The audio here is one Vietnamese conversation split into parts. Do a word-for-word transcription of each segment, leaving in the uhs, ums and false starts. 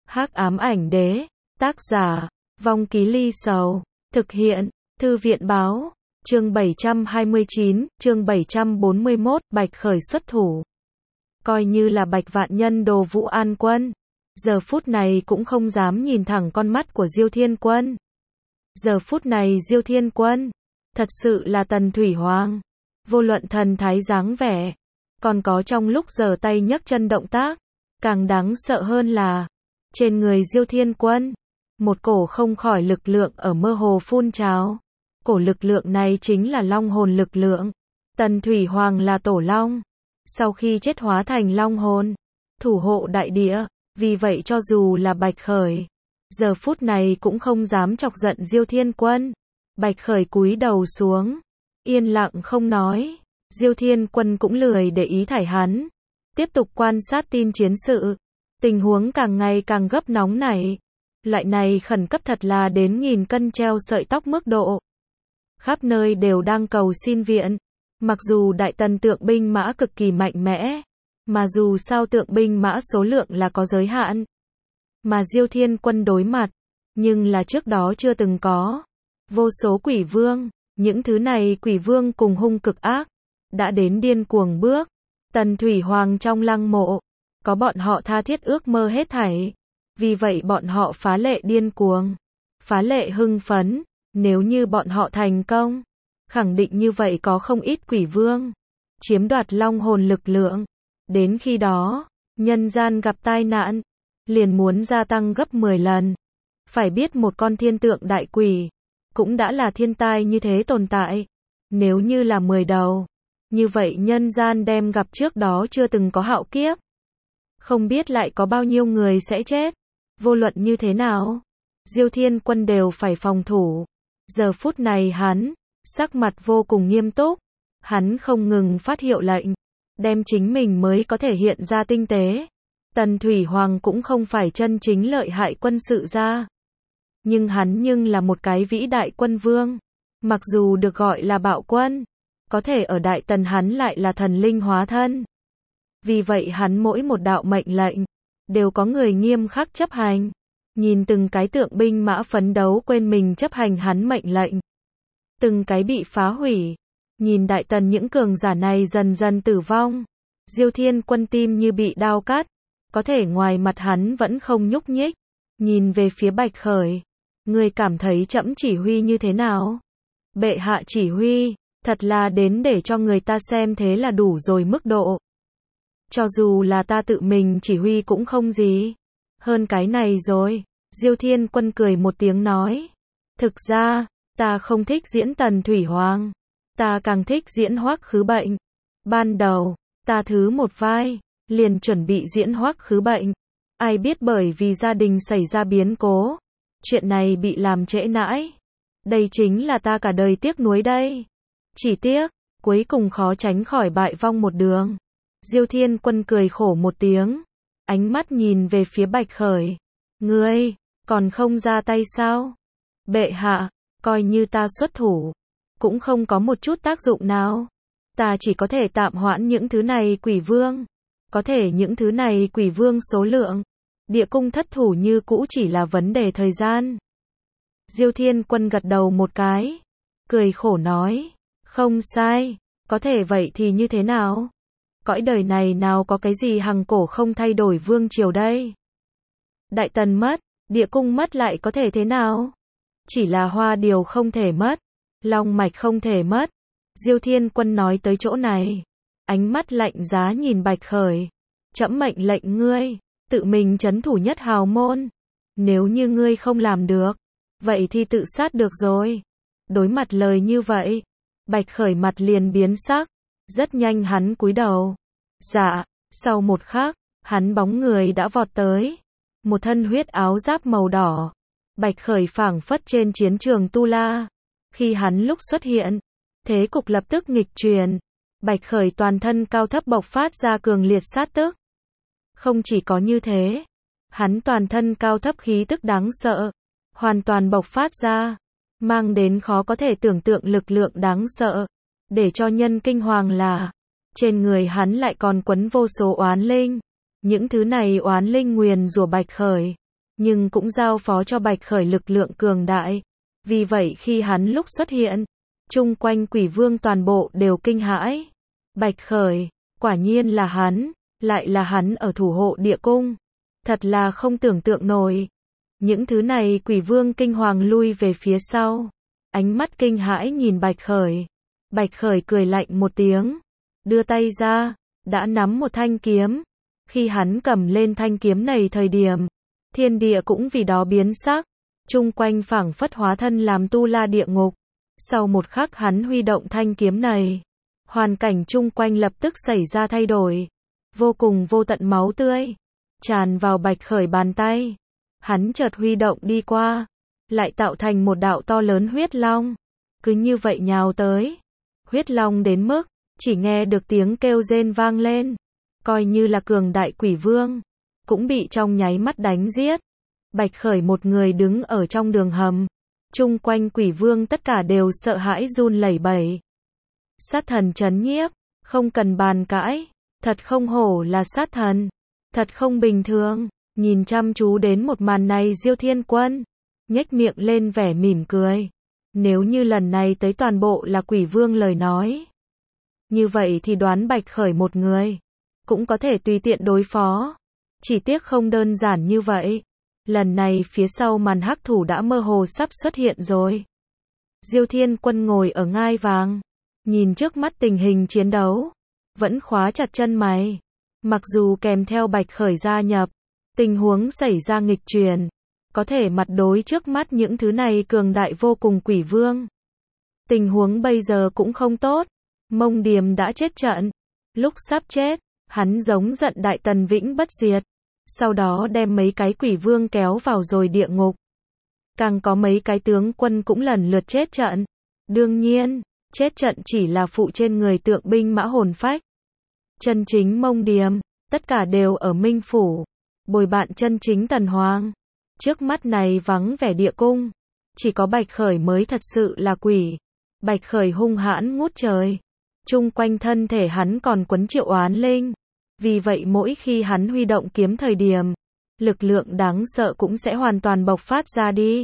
Hắc ám ảnh đế, tác giả, Vong Ký Ly Sầu, thực hiện, Thư viện báo, chương bảy trăm hai mươi chín, chương bảy trăm bốn mươi mốt, Bạch Khởi xuất thủ. Coi như là Bạch Vạn Nhân đồ Vũ An Quân, giờ phút này cũng không dám nhìn thẳng con mắt của Diêu Thiên Quân. Giờ phút này Diêu Thiên Quân, thật sự là Tần Thủy Hoàng, vô luận thần thái dáng vẻ, còn có trong lúc giở tay nhấc chân động tác, càng đáng sợ hơn là, trên người Diêu Thiên Quân, một cổ không khỏi lực lượng ở mơ hồ phun trào. Cổ lực lượng này chính là long hồn lực lượng. Tần Thủy Hoàng là tổ long, sau khi chết hóa thành long hồn, thủ hộ đại địa, vì vậy cho dù là Bạch Khởi, giờ phút này cũng không dám chọc giận Diêu Thiên Quân. Bạch Khởi cúi đầu xuống, yên lặng không nói. Diêu Thiên Quân cũng lười để ý thảy hắn, tiếp tục quan sát tin chiến sự. Tình huống càng ngày càng gấp nóng nảy. Loại này khẩn cấp thật là đến nghìn cân treo sợi tóc mức độ. Khắp nơi đều đang cầu xin viện. Mặc dù đại tần tượng binh mã cực kỳ mạnh mẽ, mà dù sao tượng binh mã số lượng là có giới hạn, mà Diêu Thiên Quân đối mặt, nhưng là trước đó chưa từng có. Vô số quỷ vương, những thứ này quỷ vương cùng hung cực ác, đã đến điên cuồng bước. Tần Thủy Hoàng trong lăng mộ, có bọn họ tha thiết ước mơ hết thảy. Vì vậy bọn họ phá lệ điên cuồng, phá lệ hưng phấn. Nếu như bọn họ thành công, khẳng định như vậy có không ít quỷ vương chiếm đoạt long hồn lực lượng. Đến khi đó, nhân gian gặp tai nạn, liền muốn gia tăng gấp mười lần. Phải biết một con thiên tượng đại quỷ, cũng đã là thiên tai như thế tồn tại. Nếu như là mười đầu, như vậy nhân gian đem gặp trước đó chưa từng có hạo kiếp. Không biết lại có bao nhiêu người sẽ chết. Vô luận như thế nào, Diêu Thiên Quân đều phải phòng thủ. Giờ phút này hắn, sắc mặt vô cùng nghiêm túc. Hắn không ngừng phát hiệu lệnh, đem chính mình mới có thể hiện ra tinh tế. Tần Thủy Hoàng cũng không phải chân chính lợi hại quân sự gia, nhưng hắn nhưng là một cái vĩ đại quân vương. Mặc dù được gọi là bạo quân, có thể ở Đại Tần hắn lại là thần linh hóa thân. Vì vậy hắn mỗi một đạo mệnh lệnh, đều có người nghiêm khắc chấp hành. Nhìn từng cái tượng binh mã phấn đấu quên mình chấp hành hắn mệnh lệnh, từng cái bị phá hủy. Nhìn Đại Tần những cường giả này dần dần tử vong, Diêu Thiên Quân tim như bị đao cắt, có thể ngoài mặt hắn vẫn không nhúc nhích. Nhìn về phía Bạch Khởi, người cảm thấy trẫm chỉ huy như thế nào? Bệ hạ chỉ huy, thật là đến để cho người ta xem thế là đủ rồi mức độ. Cho dù là ta tự mình chỉ huy cũng không gì hơn cái này rồi. Diêu Thiên Quân cười một tiếng nói, thực ra, ta không thích diễn Tần Thủy Hoàng, ta càng thích diễn Hoắc Khứ Bệnh. Ban đầu, ta thứ một vai, liền chuẩn bị diễn Hoắc Khứ Bệnh. Ai biết bởi vì gia đình xảy ra biến cố, chuyện này bị làm trễ nãi. Đây chính là ta cả đời tiếc nuối đây. Chỉ tiếc, cuối cùng khó tránh khỏi bại vong một đường. Diêu Thiên Quân cười khổ một tiếng, ánh mắt nhìn về phía Bạch Khởi. Ngươi, còn không ra tay sao? Bệ hạ, coi như ta xuất thủ, cũng không có một chút tác dụng nào. Ta chỉ có thể tạm hoãn những thứ này quỷ vương. Có thể những thứ này quỷ vương số lượng, địa cung thất thủ như cũ chỉ là vấn đề thời gian. Diêu Thiên Quân gật đầu một cái, cười khổ nói, không sai, có thể vậy thì như thế nào? Cõi đời này nào có cái gì hằng cổ không thay đổi vương triều đây? Đại Tần mất, địa cung mất lại có thể thế nào? Chỉ là hoa điều không thể mất, long mạch không thể mất. Diêu Thiên Quân nói tới chỗ này, ánh mắt lạnh giá nhìn Bạch Khởi. Trẫm mệnh lệnh ngươi, tự mình trấn thủ Nhất Hào môn. Nếu như ngươi không làm được, vậy thì tự sát được rồi. Đối mặt lời như vậy, Bạch Khởi mặt liền biến sắc. Rất nhanh hắn cúi đầu. Dạ, sau một khắc, hắn bóng người đã vọt tới. Một thân huyết áo giáp màu đỏ. Bạch Khởi phảng phất trên chiến trường Tu La. Khi hắn lúc xuất hiện, thế cục lập tức nghịch truyền. Bạch Khởi toàn thân cao thấp bộc phát ra cường liệt sát tức. Không chỉ có như thế, hắn toàn thân cao thấp khí tức đáng sợ, hoàn toàn bộc phát ra, mang đến khó có thể tưởng tượng lực lượng đáng sợ. Để cho nhân kinh hoàng là, trên người hắn lại còn quấn vô số oán linh. Những thứ này oán linh nguyền rủa Bạch Khởi, nhưng cũng giao phó cho Bạch Khởi lực lượng cường đại. Vì vậy khi hắn lúc xuất hiện, chung quanh quỷ vương toàn bộ đều kinh hãi. Bạch Khởi, quả nhiên là hắn, lại là hắn ở thủ hộ địa cung. Thật là không tưởng tượng nổi. Những thứ này quỷ vương kinh hoàng lui về phía sau. Ánh mắt kinh hãi nhìn Bạch Khởi. Bạch Khởi cười lạnh một tiếng. Đưa tay ra, đã nắm một thanh kiếm. Khi hắn cầm lên thanh kiếm này thời điểm, thiên địa cũng vì đó biến sắc. Chung quanh phảng phất hóa thân làm tu la địa ngục. Sau một khắc hắn huy động thanh kiếm này, hoàn cảnh chung quanh lập tức xảy ra thay đổi. Vô cùng vô tận máu tươi tràn vào Bạch Khởi bàn tay. Hắn chợt huy động đi qua, lại tạo thành một đạo to lớn huyết long. Cứ như vậy nhào tới. Huyết long đến mức chỉ nghe được tiếng kêu rên vang lên. Coi như là cường đại quỷ vương, cũng bị trong nháy mắt đánh giết. Bạch Khởi một người đứng ở trong đường hầm. Chung quanh quỷ vương tất cả đều sợ hãi run lẩy bẩy. Sát thần trấn nhiếp, không cần bàn cãi. Thật không hổ là sát thần. Thật không bình thường. Nhìn chăm chú đến một màn này Diêu Thiên Quân nhếch miệng lên vẻ mỉm cười. Nếu như lần này tới toàn bộ là quỷ vương lời nói, như vậy thì đoán Bạch Khởi một người cũng có thể tùy tiện đối phó. Chỉ tiếc không đơn giản như vậy. Lần này phía sau màn hắc thủ đã mơ hồ sắp xuất hiện rồi. Diêu Thiên Quân ngồi ở ngai vàng, nhìn trước mắt tình hình chiến đấu, vẫn khóa chặt chân mày. Mặc dù kèm theo Bạch Khởi gia nhập, tình huống xảy ra nghịch chuyển, có thể mặt đối trước mắt những thứ này cường đại vô cùng quỷ vương. Tình huống bây giờ cũng không tốt. Mông Điềm đã chết trận. Lúc sắp chết, hắn giống giận Đại Tần vĩnh bất diệt. Sau đó đem mấy cái quỷ vương kéo vào rồi địa ngục. Càng có mấy cái tướng quân cũng lần lượt chết trận. Đương nhiên, chết trận chỉ là phụ trên người tượng binh mã hồn phách. Chân chính Mông Điềm, tất cả đều ở Minh Phủ. Bồi bạn chân chính Tần Hoàng. Trước mắt này vắng vẻ địa cung. Chỉ có Bạch Khởi mới thật sự là quỷ. Bạch Khởi hung hãn ngút trời. Chung quanh thân thể hắn còn quấn triệu oán linh. Vì vậy mỗi khi hắn huy động kiếm thời điểm, lực lượng đáng sợ cũng sẽ hoàn toàn bộc phát ra đi.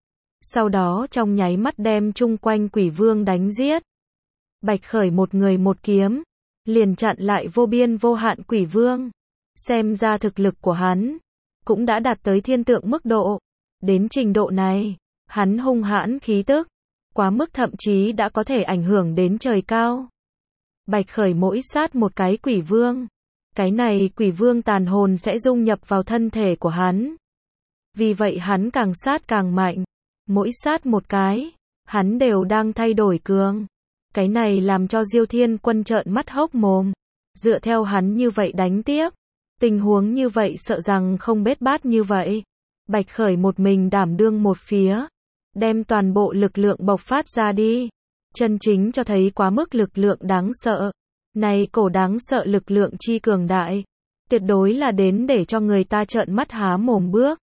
Sau đó trong nháy mắt đem chung quanh quỷ vương đánh giết. Bạch Khởi một người một kiếm, liền chặn lại vô biên vô hạn quỷ vương. Xem ra thực lực của hắn cũng đã đạt tới thiên tượng mức độ. Đến trình độ này, hắn hung hãn khí tức, quá mức thậm chí đã có thể ảnh hưởng đến trời cao. Bạch Khởi mỗi sát một cái quỷ vương, cái này quỷ vương tàn hồn sẽ dung nhập vào thân thể của hắn. Vì vậy hắn càng sát càng mạnh. Mỗi sát một cái, hắn đều đang thay đổi cường. Cái này làm cho Diêu Thiên Quân trợn mắt hốc mồm. Dựa theo hắn như vậy đánh tiếp, tình huống như vậy sợ rằng không bết bát như vậy. Bạch Khởi một mình đảm đương một phía, đem toàn bộ lực lượng bộc phát ra đi. Chân chính cho thấy quá mức lực lượng đáng sợ. Này cổ đáng sợ lực lượng chi cường đại, tuyệt đối là đến để cho người ta trợn mắt há mồm bước.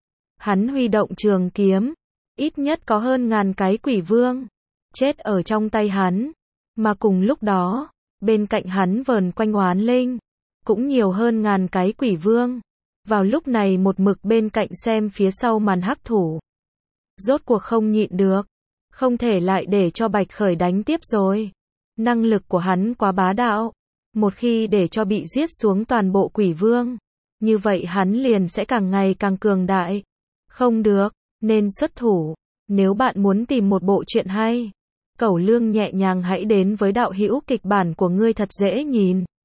Hắn huy động trường kiếm, ít nhất có hơn ngàn cái quỷ vương chết ở trong tay hắn, mà cùng lúc đó, bên cạnh hắn vờn quanh oán linh, cũng nhiều hơn ngàn cái quỷ vương. Vào lúc này một mực bên cạnh xem phía sau màn hắc thủ, rốt cuộc không nhịn được, không thể lại để cho Bạch Khởi đánh tiếp rồi. Năng lực của hắn quá bá đạo, một khi để cho bị giết xuống toàn bộ quỷ vương, như vậy hắn liền sẽ càng ngày càng cường đại. Không được, nên xuất thủ. Nếu bạn muốn tìm một bộ truyện hay, Cẩu Lương nhẹ nhàng hãy đến với đạo hữu kịch bản của ngươi thật dễ nhìn.